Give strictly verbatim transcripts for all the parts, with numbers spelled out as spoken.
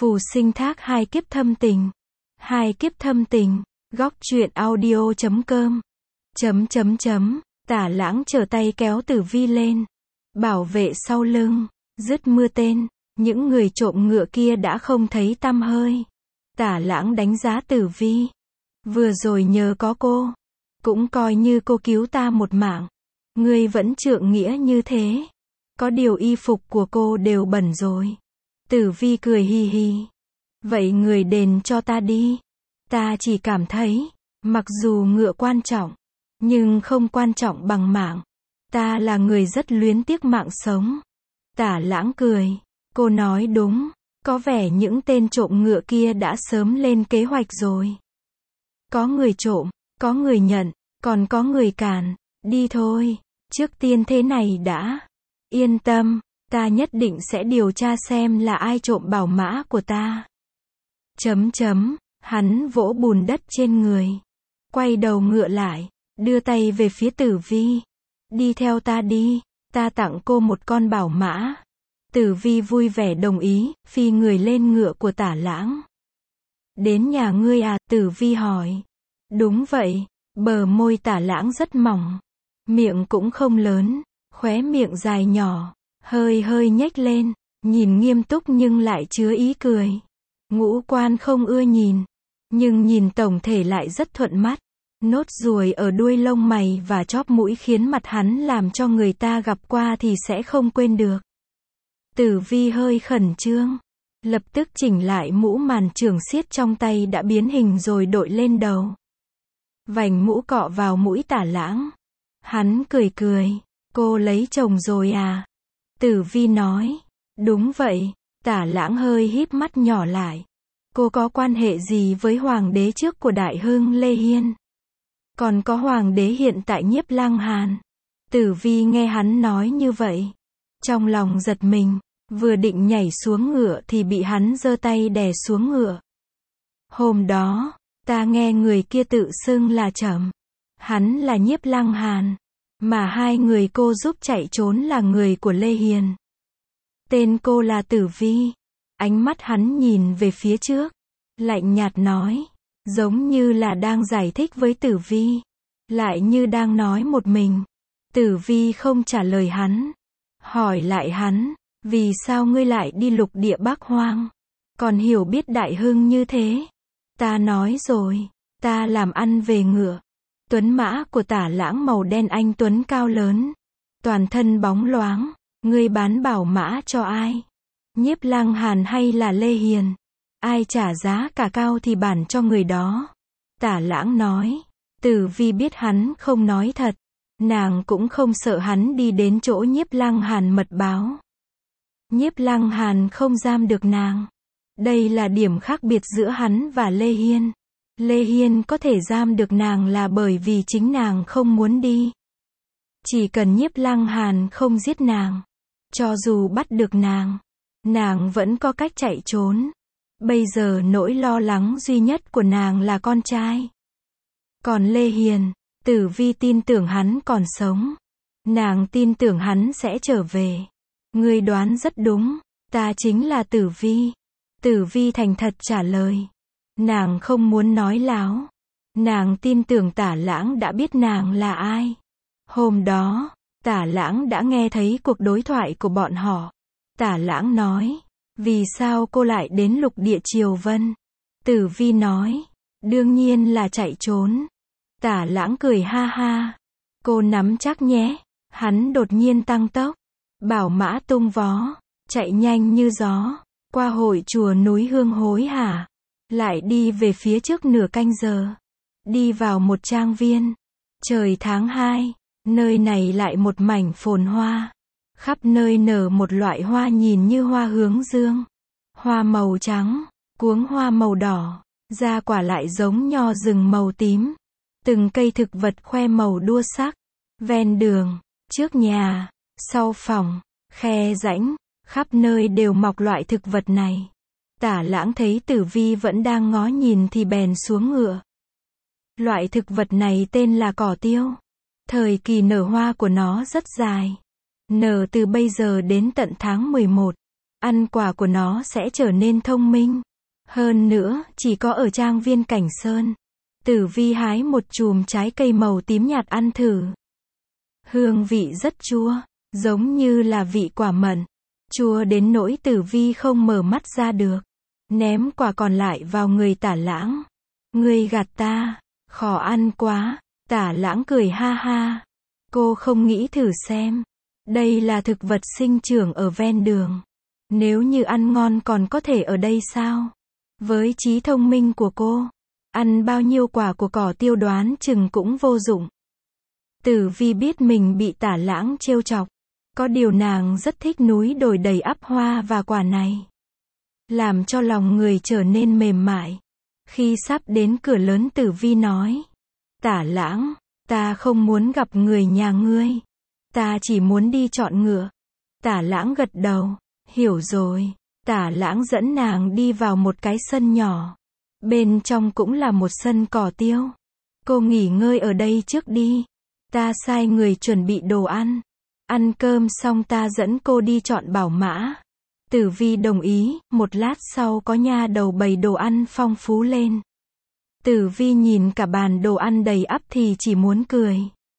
Phù sinh thác hai kiếp thâm tình. Hai kiếp thâm tình. Góc truyện audio chấm com. Chấm chấm chấm. Tả Lãng trở tay kéo Tử Vi lên. Bảo vệ sau lưng. Dứt mưa tên. Những người trộm ngựa kia đã không thấy tăm hơi. Tả Lãng đánh giá Tử Vi. Vừa rồi nhờ có cô. Cũng coi như cô cứu ta một mạng. Ngươi vẫn trượng nghĩa như thế. Có điều y phục của cô đều bẩn rồi. Tử Vi cười hì hì. Vậy người đền cho ta đi. Ta chỉ cảm thấy, mặc dù ngựa quan trọng, nhưng không quan trọng bằng mạng. Ta là người rất luyến tiếc mạng sống. Tả Lãng cười. Cô nói đúng. Có vẻ những tên trộm ngựa kia đã sớm lên kế hoạch rồi. Có người trộm, có người nhận, còn có người cản. Đi thôi. Trước tiên thế này đã. Yên tâm, ta nhất định sẽ điều tra xem là ai trộm bảo mã của ta. Chấm chấm, hắn vỗ bùn đất trên người. Quay đầu ngựa lại, đưa tay về phía Tử Vi. Đi theo ta đi, ta tặng cô một con bảo mã. Tử Vi vui vẻ đồng ý, phi người lên ngựa của Tả Lãng. Đến nhà ngươi à? Tử Vi hỏi. Đúng vậy, bờ môi Tả Lãng rất mỏng. Miệng cũng không lớn, khóe miệng dài nhỏ, hơi hơi nhếch lên, nhìn nghiêm túc nhưng lại chứa ý cười. Ngũ quan không ưa nhìn, nhưng nhìn tổng thể lại rất thuận mắt. Nốt ruồi ở đuôi lông mày và chóp mũi khiến mặt hắn làm cho người ta gặp qua thì sẽ không quên được. Tử Vi hơi khẩn trương, lập tức chỉnh lại mũ màn trường xiết trong tay đã biến hình rồi đội lên đầu. Vành mũ cọ vào mũi Tả Lãng. Hắn cười cười. Cô lấy chồng rồi à? Tử Vi nói. Đúng vậy. Tả Lãng hơi híp mắt nhỏ lại. Cô có quan hệ gì với hoàng đế trước của Đại Hưng Lê Hiên? Còn có hoàng đế hiện tại Nhiếp Lang Hàn? Tử Vi nghe hắn nói như vậy, trong lòng giật mình, vừa định nhảy xuống ngựa thì bị hắn giơ tay đè xuống ngựa. Hôm đó, ta nghe người kia tự xưng là Trẫm. Hắn là Nhiếp Lang Hàn, mà hai người cô giúp chạy trốn là người của Lê Hiền. Tên cô là Tử Vi. Ánh mắt hắn nhìn về phía trước, lạnh nhạt nói, giống như là đang giải thích với Tử Vi, lại như đang nói một mình. Tử Vi không trả lời hắn, hỏi lại hắn, vì sao ngươi lại đi lục địa Bắc Hoang, còn hiểu biết Đại Hưng như thế? Ta nói rồi, ta làm ăn về ngựa. Tuấn mã của Tả Lãng màu đen anh tuấn cao lớn, toàn thân bóng loáng. Ngươi bán bảo mã cho ai? Nhiếp Lang Hàn hay là Lê Hiền? Ai trả giá cả cao thì bản cho người đó. Tả Lãng nói. Tử Vi biết hắn không nói thật, nàng cũng không sợ hắn đi đến chỗ Nhiếp Lang Hàn mật báo. Nhiếp Lang Hàn không giam được nàng. Đây là điểm khác biệt giữa hắn và Lê Hiên. Lê Hiên có thể giam được nàng là bởi vì chính nàng không muốn đi. Chỉ cần Nhiếp Lang Hàn không giết nàng, cho dù bắt được nàng, nàng vẫn có cách chạy trốn. Bây giờ nỗi lo lắng duy nhất của nàng là con trai. Còn Lê Hiền, Tử Vi tin tưởng hắn còn sống. Nàng tin tưởng hắn sẽ trở về. Ngươi đoán rất đúng, ta chính là Tử Vi. Tử Vi thành thật trả lời. Nàng không muốn nói láo. Nàng tin tưởng Tả Lãng đã biết nàng là ai. Hôm đó, Tả Lãng đã nghe thấy cuộc đối thoại của bọn họ. Tả Lãng nói, vì sao cô lại đến lục địa Triều Vân? Tử Vi nói, đương nhiên là chạy trốn. Tả Lãng cười ha ha. Cô nắm chắc nhé. Hắn đột nhiên tăng tốc. Bảo mã tung vó, chạy nhanh như gió, qua hội chùa núi Hương Hối hả? Lại đi về phía trước nửa canh giờ. Đi vào một trang viên. Trời tháng hai, nơi này lại một mảnh phồn hoa. Khắp nơi nở một loại hoa nhìn như hoa hướng dương. Hoa màu trắng, cuống hoa màu đỏ, ra quả lại giống nho rừng màu tím. Từng cây thực vật khoe màu đua sắc. Ven đường, trước nhà, sau phòng, khe rãnh, khắp nơi đều mọc loại thực vật này. Tả Lãng thấy Tử Vi vẫn đang ngó nhìn thì bèn xuống ngựa. Loại thực vật này tên là cỏ tiêu. Thời kỳ nở hoa của nó rất dài. Nở từ bây giờ đến tận tháng mười một. ăn quả của nó sẽ trở nên thông minh. Hơn nữa, chỉ có ở trang viên Cảnh Sơn. Tử Vi hái một chùm trái cây màu tím nhạt ăn thử. Hương vị rất chua, giống như là vị quả mận. Chua đến nỗi Tử Vi không mở mắt ra được. Ném quả còn lại vào người Tả Lãng. Ngươi gạt ta, khó ăn quá. Tả Lãng cười ha ha. Cô không nghĩ thử xem. Đây là thực vật sinh trưởng ở ven đường. Nếu như ăn ngon còn có thể ở đây sao? Với trí thông minh của cô, ăn bao nhiêu quả của cỏ tiêu đoán chừng cũng vô dụng. Tử Vi biết mình bị Tả Lãng trêu chọc. Có điều nàng rất thích núi đồi đầy ắp hoa và quả này. Làm cho lòng người trở nên mềm mại. Khi sắp đến cửa lớn Tử Vi nói. Tả Lãng, ta không muốn gặp người nhà ngươi. Ta chỉ muốn đi chọn ngựa. Tả Lãng gật đầu. Hiểu rồi. Tả Lãng dẫn nàng đi vào một cái sân nhỏ. Bên trong cũng là một sân cỏ tiêu. Cô nghỉ ngơi ở đây trước đi. Ta sai người chuẩn bị đồ ăn. Ăn cơm xong ta dẫn cô đi chọn bảo mã. Tử Vi đồng ý, một lát sau có nha đầu bày đồ ăn phong phú lên. Tử Vi nhìn cả bàn đồ ăn đầy ắp thì chỉ muốn cười.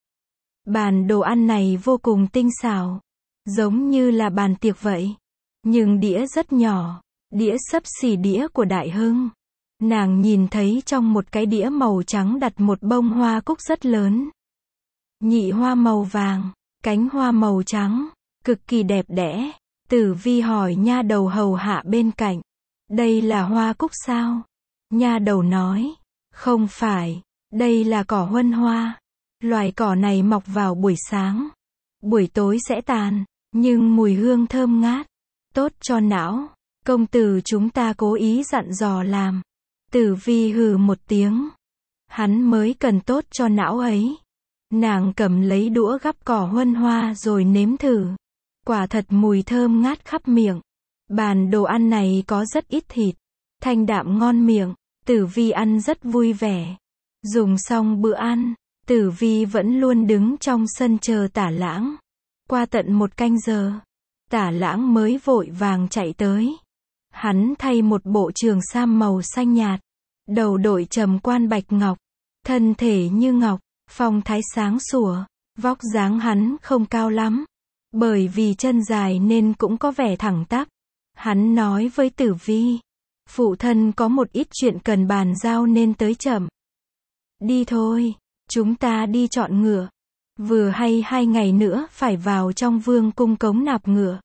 Bàn đồ ăn này vô cùng tinh xảo, giống như là bàn tiệc vậy. Nhưng đĩa rất nhỏ, đĩa xấp xỉ đĩa của Đại Hưng. Nàng nhìn thấy trong một cái đĩa màu trắng đặt một bông hoa cúc rất lớn. Nhị hoa màu vàng, cánh hoa màu trắng, cực kỳ đẹp đẽ. Tử Vi hỏi nha đầu hầu hạ bên cạnh. Đây là hoa cúc sao? Nha đầu nói. Không phải, đây là cỏ huân hoa. Loài cỏ này mọc vào buổi sáng. Buổi tối sẽ tàn, nhưng mùi hương thơm ngát. Tốt cho não. Công tử chúng ta cố ý dặn dò làm. Tử Vi hừ một tiếng. Hắn mới cần tốt cho não ấy. Nàng cầm lấy đũa gắp cỏ huân hoa rồi nếm thử. Quả thật mùi thơm ngát khắp miệng. Bàn đồ ăn này có rất ít thịt. Thanh đạm ngon miệng. Tử Vi ăn rất vui vẻ. Dùng xong bữa ăn, Tử Vi vẫn luôn đứng trong sân chờ Tả Lãng. Qua tận một canh giờ, Tả Lãng mới vội vàng chạy tới. Hắn thay một bộ trường sam màu xanh nhạt, đầu đội trầm quan bạch ngọc, thân thể như ngọc, phong thái sáng sủa. Vóc dáng hắn không cao lắm, bởi vì chân dài nên cũng có vẻ thẳng tắp. Hắn nói với Tử Vi, phụ thân có một ít chuyện cần bàn giao nên tới chậm. Đi thôi, chúng ta đi chọn ngựa. Vừa hay hai ngày nữa phải vào trong vương cung cống nạp ngựa.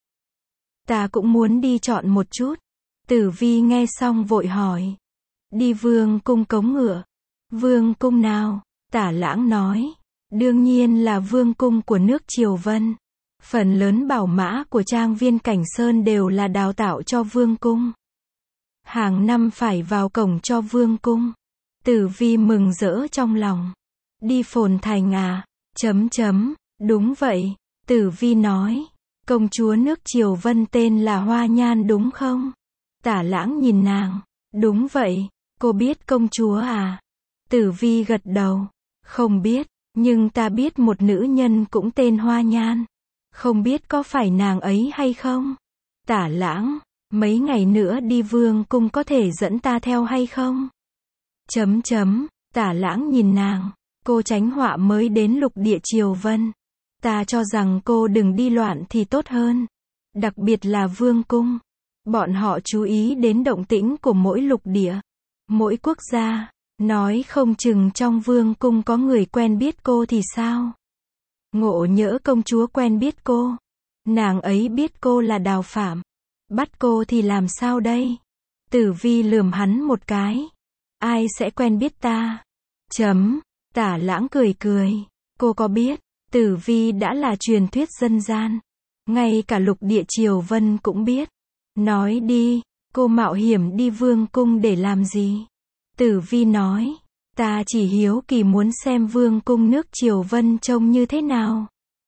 Ta cũng muốn đi chọn một chút. Tử Vi nghe xong vội hỏi. Đi vương cung cống ngựa. Vương cung nào? Tả Lãng nói. Đương nhiên là vương cung của nước Triều Vân. Phần lớn bảo mã của trang viên Cảnh Sơn đều là đào tạo cho vương cung. Hàng năm phải vào cổng cho vương cung. Tử Vi mừng rỡ trong lòng. Đi Phồn Thành à? Chấm chấm, đúng vậy. Tử Vi nói. Công chúa nước Triều Vân tên là Hoa Nhan đúng không? Tả Lãng nhìn nàng. Đúng vậy, cô biết công chúa à? Tử Vi gật đầu. Không biết, nhưng ta biết một nữ nhân cũng tên Hoa Nhan. Không biết có phải nàng ấy hay không? Tả Lãng. Mấy ngày nữa đi vương cung có thể dẫn ta theo hay không? Chấm chấm, Tả Lãng nhìn nàng. Cô tránh họa mới đến lục địa Triều Vân. Ta cho rằng cô đừng đi loạn thì tốt hơn. Đặc biệt là vương cung. Bọn họ chú ý đến động tĩnh của mỗi lục địa, mỗi quốc gia. Nói không chừng trong vương cung có người quen biết cô thì sao? Ngộ nhỡ công chúa quen biết cô. Nàng ấy biết cô là Đào Phạm. Bắt cô thì làm sao đây? Tử Vi lườm hắn một cái. Ai sẽ quen biết ta? Chấm. Tả Lãng cười cười. Cô có biết, Tử Vi đã là truyền thuyết dân gian. Ngay cả lục địa Triều Vân cũng biết. Nói đi, cô mạo hiểm đi vương cung để làm gì? Tử Vi nói. Ta chỉ hiếu kỳ muốn xem vương cung nước Triều Vân trông như thế nào.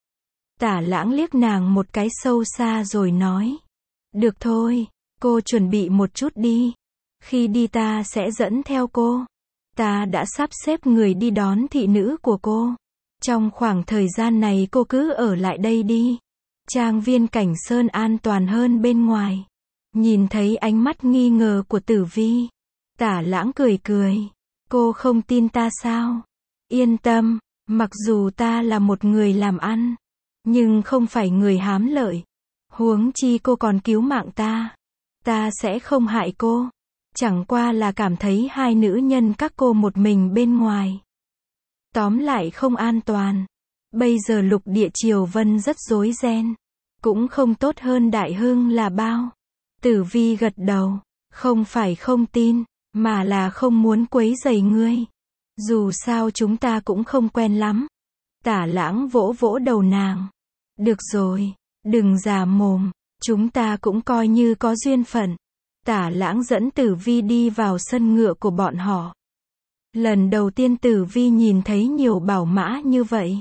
Tả Lãng liếc nàng một cái sâu xa rồi nói. Được thôi, cô chuẩn bị một chút đi. Khi đi ta sẽ dẫn theo cô. Ta đã sắp xếp người đi đón thị nữ của cô. Trong khoảng thời gian này cô cứ ở lại đây đi. Trang viên Cảnh Sơn an toàn hơn bên ngoài. Nhìn thấy ánh mắt nghi ngờ của Tử Vi, Tả Lãng cười cười. Cô không tin ta sao? Yên tâm, mặc dù ta là một người làm ăn, nhưng không phải người hám lợi. Huống chi cô còn cứu mạng ta. Ta sẽ không hại cô. Chẳng qua là cảm thấy hai nữ nhân các cô một mình bên ngoài. Tóm lại không an toàn. Bây giờ lục địa Triều Vân rất rối ren. Cũng không tốt hơn Đại Hưng là bao. Tử Vi gật đầu. Không phải không tin, mà là không muốn quấy rầy ngươi. Dù sao chúng ta cũng không quen lắm. Tả Lãng vỗ vỗ đầu nàng. Được rồi, đừng già mồm. Chúng ta cũng coi như có duyên phận. Tả Lãng dẫn Tử Vi đi vào sân ngựa của bọn họ. Lần đầu tiên Tử Vi nhìn thấy nhiều bảo mã như vậy.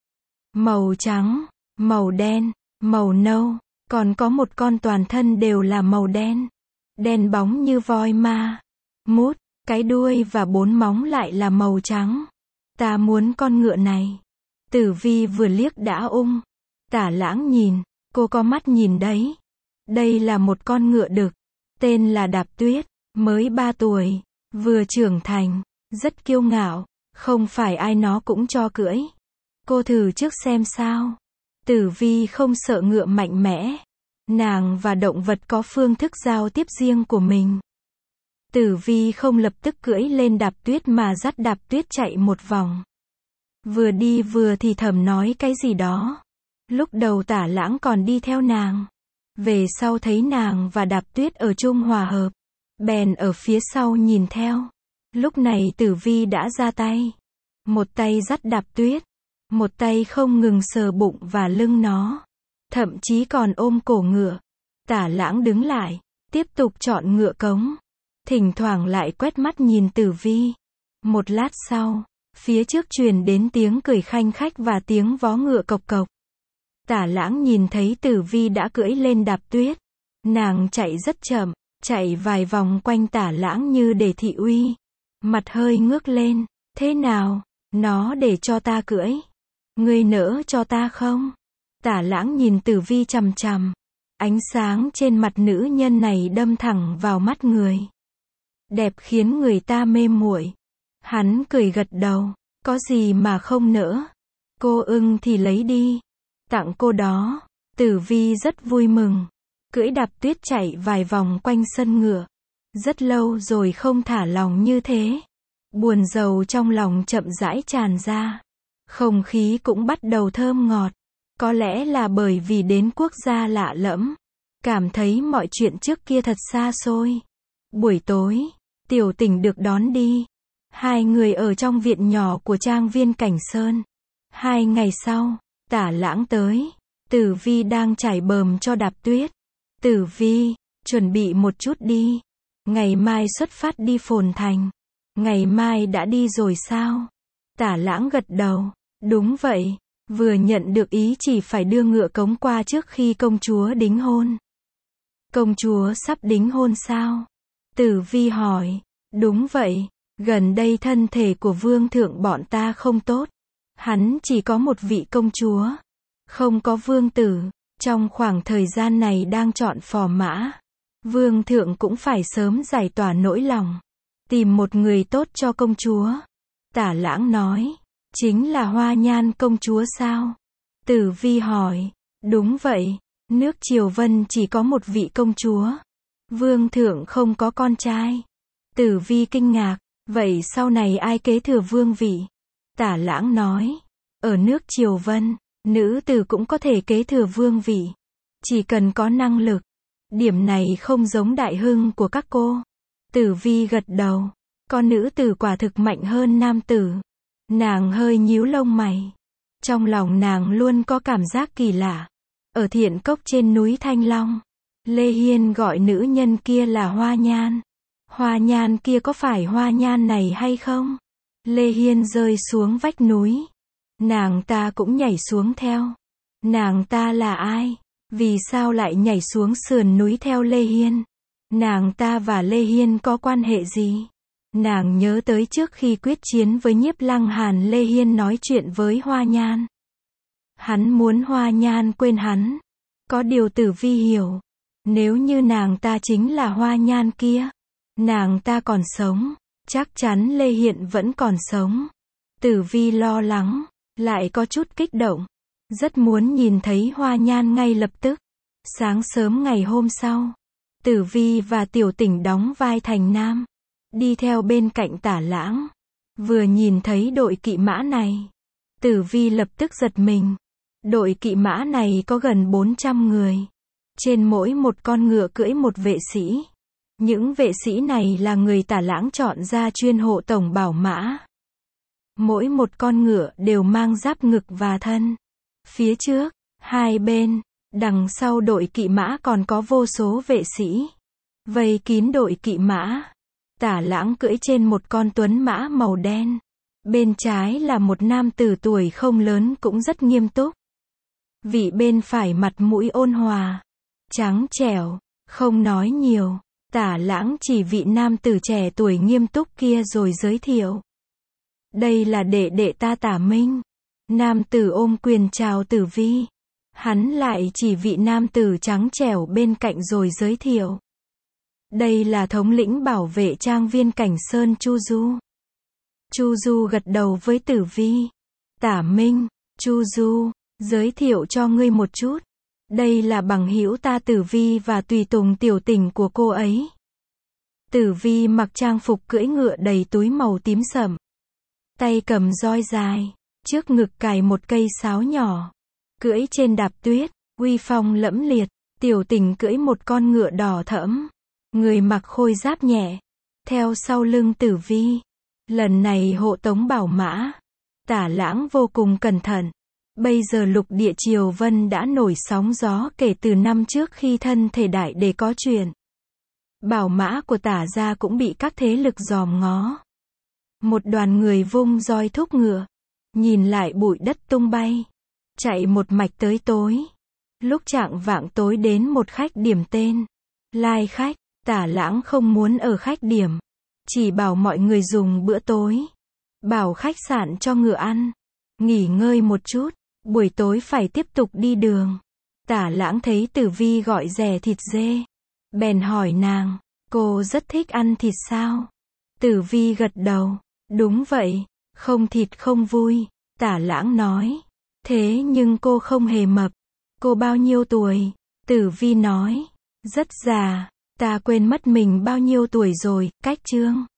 Màu trắng, màu đen, màu nâu, còn có một con toàn thân đều là màu đen. Đen bóng như voi ma. Mút, cái đuôi và bốn móng lại là màu trắng. Ta muốn con ngựa này. Tử Vi vừa liếc đã ung. Tả Lãng nhìn, cô có mắt nhìn đấy. Đây là một con ngựa đực. Tên là Đạp Tuyết, mới ba tuổi, vừa trưởng thành, rất kiêu ngạo, không phải ai nó cũng cho cưỡi. Cô thử trước xem sao. Tử Vi không sợ ngựa mạnh mẽ. Nàng và động vật có phương thức giao tiếp riêng của mình. Tử Vi không lập tức cưỡi lên Đạp Tuyết mà dắt Đạp Tuyết chạy một vòng. Vừa đi vừa thì thầm nói cái gì đó. Lúc đầu Tả Lãng còn đi theo nàng. Về sau thấy nàng và Đạp Tuyết ở chung hòa hợp. Bèn ở phía sau nhìn theo. Lúc này Tử Vi đã ra tay. Một tay dắt Đạp Tuyết. Một tay không ngừng sờ bụng và lưng nó. Thậm chí còn ôm cổ ngựa. Tả Lãng đứng lại. Tiếp tục chọn ngựa cống. Thỉnh thoảng lại quét mắt nhìn Tử Vi. Một lát sau, phía trước truyền đến tiếng cười khanh khách và tiếng vó ngựa cộc cộc. Tả Lãng nhìn thấy Tử Vi đã cưỡi lên Đạp Tuyết. Nàng chạy rất chậm, chạy vài vòng quanh Tả Lãng như để thị uy. Mặt hơi ngước lên, thế nào, nó để cho ta cưỡi. Ngươi nỡ cho ta không? Tả Lãng nhìn Tử Vi chằm chằm. Ánh sáng trên mặt nữ nhân này đâm thẳng vào mắt người. Đẹp khiến người ta mê muội. Hắn cười gật đầu, có gì mà không nỡ. Cô ưng thì lấy đi. Tặng cô đó. Tử Vi rất vui mừng. Cưỡi Đạp Tuyết chạy vài vòng quanh sân ngựa. Rất lâu rồi không thả lòng như thế. Buồn rầu trong lòng chậm rãi tràn ra. Không khí cũng bắt đầu thơm ngọt. Có lẽ là bởi vì đến quốc gia lạ lẫm. Cảm thấy mọi chuyện trước kia thật xa xôi. Buổi tối, Tiểu Tình được đón đi. Hai người ở trong viện nhỏ của trang viên Cảnh Sơn. Hai ngày sau, Tả Lãng tới. Tử Vi đang trải bờm cho Đạp Tuyết. Tử Vi, chuẩn bị một chút đi. Ngày mai xuất phát đi Phồn Thành. Ngày mai đã đi rồi sao? Tả Lãng gật đầu. Đúng vậy. Vừa nhận được ý chỉ phải đưa ngựa cống qua trước khi công chúa đính hôn. Công chúa sắp đính hôn sao? Tử Vi hỏi. Đúng vậy. Gần đây thân thể của vương thượng bọn ta không tốt. Hắn chỉ có một vị công chúa. Không có vương tử. Trong khoảng thời gian này đang chọn phò mã. Vương thượng cũng phải sớm giải tỏa nỗi lòng. Tìm một người tốt cho công chúa. Tả Lãng nói. Chính là Hoa Nhan công chúa sao? Tử Vi hỏi. Đúng vậy. Nước Triều Vân chỉ có một vị công chúa. Vương thượng không có con trai. Tử Vi kinh ngạc. Vậy sau này ai kế thừa vương vị? Tả Lãng nói. Ở nước Triều Vân, nữ tử cũng có thể kế thừa vương vị. Chỉ cần có năng lực. Điểm này không giống Đại Hưng của các cô. Tử Vi gật đầu. Con nữ tử quả thực mạnh hơn nam tử. Nàng hơi nhíu lông mày. Trong lòng nàng luôn có cảm giác kỳ lạ. Ở Thiện Cốc trên núi Thanh Long, Lê Hiên gọi nữ nhân kia là Hoa Nhan. Hoa Nhan kia có phải Hoa Nhan này hay không? Lê Hiên rơi xuống vách núi. Nàng ta cũng nhảy xuống theo. Nàng ta là ai? Vì sao lại nhảy xuống sườn núi theo Lê Hiên? Nàng ta và Lê Hiên có quan hệ gì? Nàng nhớ tới trước khi quyết chiến với Nhiếp Lăng Hàn, Lê Hiên nói chuyện với Hoa Nhan. Hắn muốn Hoa Nhan quên hắn. Có điều Tử Vi hiểu. Nếu như nàng ta chính là Hoa Nhan kia, nàng ta còn sống, chắc chắn Lê Hiện vẫn còn sống. Tử Vi lo lắng, lại có chút kích động, rất muốn nhìn thấy Hoa Nhan ngay lập tức. Sáng sớm ngày hôm sau, Tử Vi và Tiểu Tỉnh đóng vai thành nam, đi theo bên cạnh Tả Lãng. Vừa nhìn thấy đội kỵ mã này, Tử Vi lập tức giật mình. Đội kỵ mã này có gần bốn trăm người. Trên mỗi một con ngựa cưỡi một vệ sĩ. Những vệ sĩ này là người Tả Lãng chọn ra chuyên hộ tổng bảo mã. Mỗi một con ngựa đều mang giáp ngực và thân. Phía trước, hai bên, đằng sau đội kỵ mã còn có vô số vệ sĩ. Vây kín đội kỵ mã. Tả Lãng cưỡi trên một con tuấn mã màu đen. Bên trái là một nam tử tuổi không lớn cũng rất nghiêm túc. Vị bên phải mặt mũi ôn hòa, trắng trẻo, không nói nhiều. Tả Lãng chỉ vị nam tử trẻ tuổi nghiêm túc kia rồi giới thiệu. Đây là đệ đệ ta Tả Minh. Nam tử ôm quyền chào Tử Vi. Hắn lại chỉ vị nam tử trắng trẻo bên cạnh rồi giới thiệu. Đây là thống lĩnh bảo vệ trang viên Cảnh Sơn Chu Du. Chu Du gật đầu với Tử Vi. Tả Minh, Chu Du, giới thiệu cho ngươi một chút. Đây là bằng hữu ta Tử Vi và tùy tùng Tiểu Tỉnh của cô ấy. Tử Vi mặc trang phục cưỡi ngựa đầy túi màu tím sẫm. Tay cầm roi dài, trước ngực cài một cây sáo nhỏ. Cưỡi trên đạp tuyết, uy phong lẫm liệt. Tiểu Tỉnh cưỡi một con ngựa đỏ thẫm. Người mặc khôi giáp nhẹ. Theo sau lưng Tử Vi. Lần này hộ tống bảo mã. Tả Lãng vô cùng cẩn thận. Bây giờ lục địa Triều Vân đã nổi sóng gió kể từ năm trước khi thân thể Đại Đế có chuyện. Bảo mã của Tả gia cũng bị các thế lực dòm ngó. Một đoàn người vung roi thúc ngựa. Nhìn lại bụi đất tung bay. Chạy một mạch tới tối. Lúc chạng vạng tối đến một khách điểm tên Lai Khách. Tả Lãng không muốn ở khách điểm. Chỉ bảo mọi người dùng bữa tối. Bảo khách sạn cho ngựa ăn. Nghỉ ngơi một chút. Buổi tối phải tiếp tục đi đường. Tả Lãng thấy Tử Vi gọi rẻ thịt dê. Bèn hỏi nàng, cô rất thích ăn thịt sao? Tử Vi gật đầu. Đúng vậy, không thịt không vui. Tả Lãng nói. Thế nhưng cô không hề mập. Cô bao nhiêu tuổi? Tử Vi nói. Rất già. Ta quên mất mình bao nhiêu tuổi rồi. Cách chương